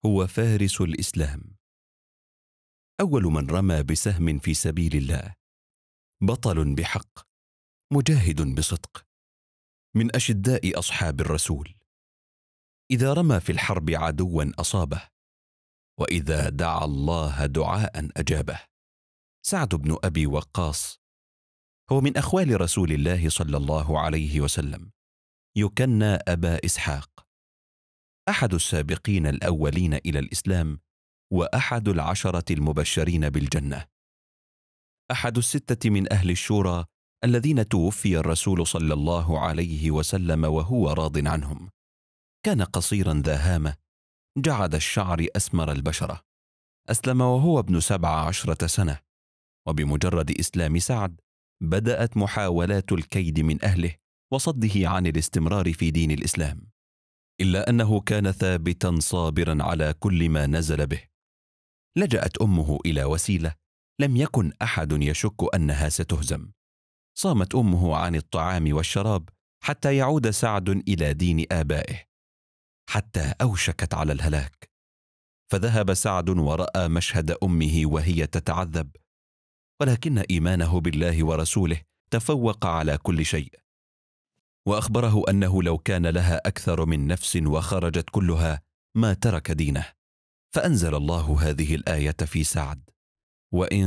هو فارس الإسلام، أول من رمى بسهم في سبيل الله، بطل بحق، مجاهد بصدق، من أشداء أصحاب الرسول. إذا رمى في الحرب عدوا أصابه، وإذا دعا الله دعاء أجابه. سعد بن أبي وقاص هو من أخوال رسول الله صلى الله عليه وسلم، يكنى أبا إسحاق، أحد السابقين الأولين إلى الإسلام، وأحد العشرة المبشرين بالجنة، أحد الستة من أهل الشورى الذين توفي الرسول صلى الله عليه وسلم وهو راض عنهم. كان قصيرا ذا هامة، جعد الشعر أسمر البشرة. أسلم وهو ابن 17 سنة، وبمجرد إسلام سعد بدأت محاولات الكيد من أهله وصده عن الاستمرار في دين الإسلام، إلا أنه كان ثابتا صابرا على كل ما نزل به. لجأت أمه إلى وسيلة لم يكن أحد يشك أنها ستهزم. صامت أمه عن الطعام والشراب حتى يعود سعد إلى دين آبائه، حتى أوشكت على الهلاك. فذهب سعد ورأى مشهد أمه وهي تتعذب، ولكن إيمانه بالله ورسوله تفوق على كل شيء، وأخبره أنه لو كان لها أكثر من نفس وخرجت كلها ما ترك دينه. فأنزل الله هذه الآية في سعد: وإن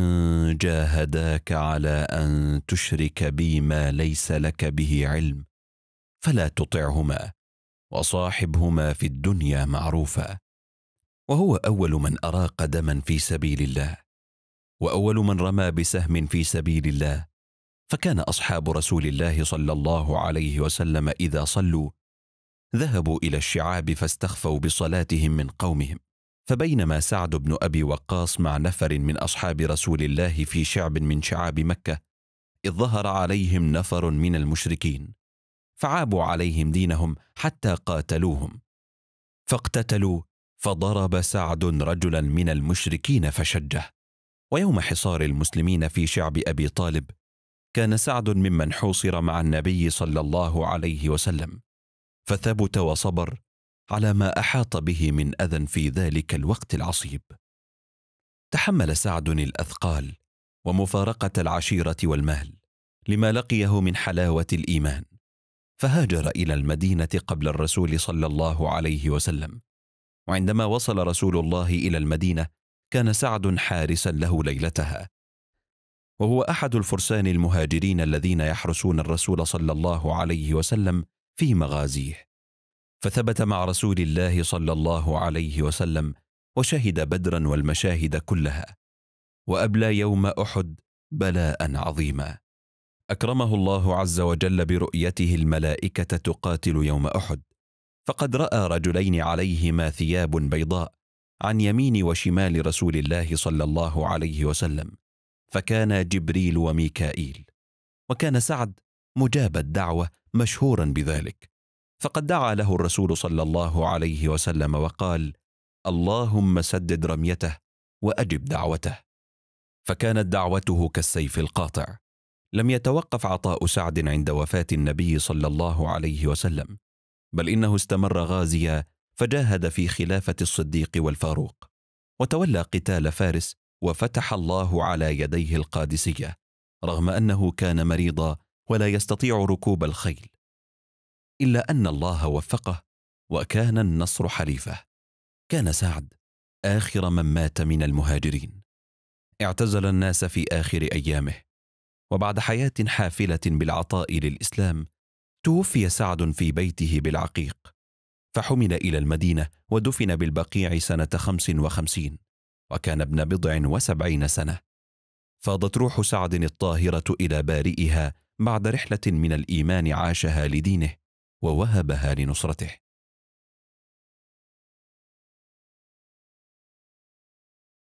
جاهداك على أن تشرك بي ما ليس لك به علم فلا تطعهما وصاحبهما في الدنيا معروفا. وهو أول من أراق دما في سبيل الله، وأول من رمى بسهم في سبيل الله. فكان أصحاب رسول الله صلى الله عليه وسلم إذا صلوا ذهبوا إلى الشعاب فاستخفوا بصلاتهم من قومهم. فبينما سعد بن أبي وقاص مع نفر من أصحاب رسول الله في شعب من شعاب مكة، إذ ظهر عليهم نفر من المشركين فعابوا عليهم دينهم حتى قاتلوهم، فاقتتلوا. فضرب سعد رجلا من المشركين فشجه. ويوم حصار المسلمين في شعب أبي طالب كان سعد ممن حوصر مع النبي صلى الله عليه وسلم، فثبت وصبر على ما أحاط به من أذى في ذلك الوقت العصيب. تحمل سعد الأثقال ومفارقة العشيرة والمال لما لقيه من حلاوة الإيمان، فهاجر إلى المدينة قبل الرسول صلى الله عليه وسلم. وعندما وصل رسول الله إلى المدينة كان سعد حارسا له ليلتها، وهو أحد الفرسان المهاجرين الذين يحرسون الرسول صلى الله عليه وسلم في مغازيه. فثبت مع رسول الله صلى الله عليه وسلم وشهد بدرا والمشاهد كلها، وأبلى يوم أحد بلاء عظيما أكرمه الله عز وجل برؤيته الملائكة تقاتل يوم أحد. فقد رأى رجلين عليهما ثياب بيضاء عن يمين وشمال رسول الله صلى الله عليه وسلم، فكان جبريل وميكائيل. وكان سعد مجاب الدعوة مشهورا بذلك، فقد دعا له الرسول صلى الله عليه وسلم وقال: اللهم سدد رميته وأجب دعوته. فكانت دعوته كالسيف القاطع. لم يتوقف عطاء سعد عند وفاة النبي صلى الله عليه وسلم، بل إنه استمر غازيا فجاهد في خلافة الصديق والفاروق، وتولى قتال فارس، وفتح الله على يديه القادسية رغم أنه كان مريضا ولا يستطيع ركوب الخيل، إلا أن الله وفقه وكان النصر حليفه. كان سعد آخر من مات من المهاجرين، اعتزل الناس في آخر أيامه، وبعد حياة حافلة بالعطاء للإسلام توفي سعد في بيته بالعقيق، فحمل إلى المدينة ودفن بالبقيع سنة 55، وكان ابن 70 سنة. فاضت روح سعد الطاهرة إلى بارئها بعد رحلة من الإيمان عاشها لدينه ووهبها لنصرته.